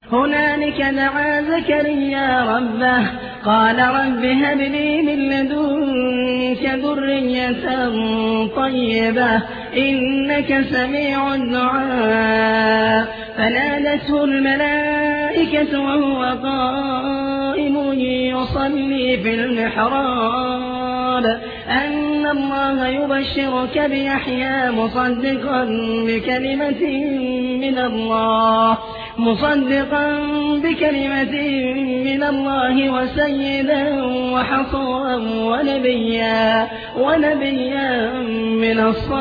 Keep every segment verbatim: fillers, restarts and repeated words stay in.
هنالك دعا زكريا ربه قال رب هب لي من لدنك ذرية طيبة إنك سميع الدعاء فنادته الملائكة وهو قائم يصلي في المحراب أن الله يبشرك بيحيى مصدقا بكلمة من الله مصدقا بكلمة من الله وسيدا وحصورا ونبيا ونبيا من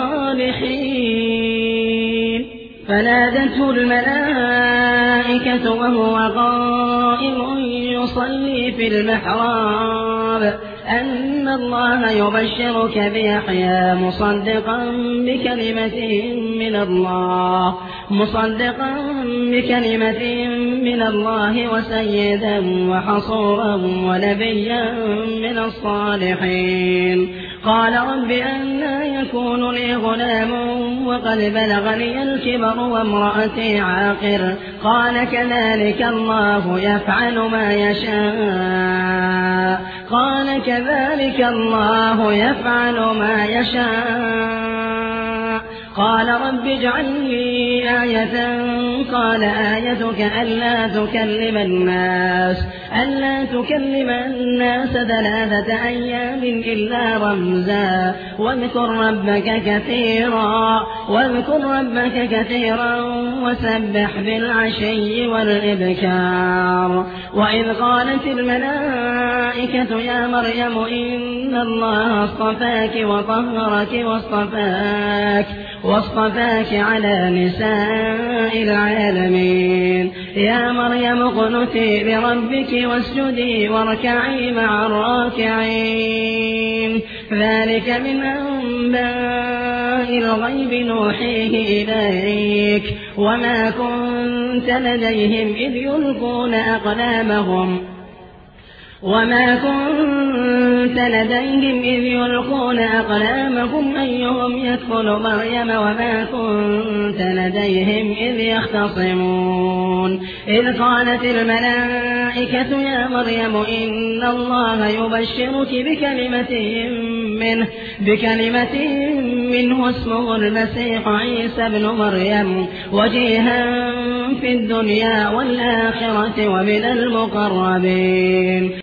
الصالحين فنادته الملائكة وهو قائم يصلي في المحراب أن الله يبشرك بيحيى مصدقا بكلمة من الله مصدقا بكلمة من الله وسيدا وحصورا ونبيا من الصالحين قال رب أنى يكون لي غلام وقد بلغني الكبر وامرأتي عاقر قال كذلك الله يفعل ما يشاء قال كذلك الله يفعل ما يشاء قال رب اجعل لي آية قال آيتك ألا تكلم الناس ألا تكلم الناس ثلاثة أيام إلا رمزا واذكر ربك كثيرا واذكر ربك كثيرا وسبح بالعشي والإبكار وإذ قالت الملائكة يا مريم إن الله اصطفاك وطهرك واصطفاك واصطفاك على نساء العالمين يا مريم اقنتي لربك واسجدي واركعي مع الراكعين ذلك من أنباء الغيب نوحيه إليك وما كنت لديهم إذ يلقون أقلامهم وما كنت لديهم إذ يلقون أقلامهم أيهم يكفل مريم وما كنت لديهم إذ يختصمون إذ قالت الملائكة يا مريم إن الله يبشرك بكلمة منه بكلمة منه اسمه المسيح عيسى ابن مريم وجيها في الدنيا والآخرة ومن المقربين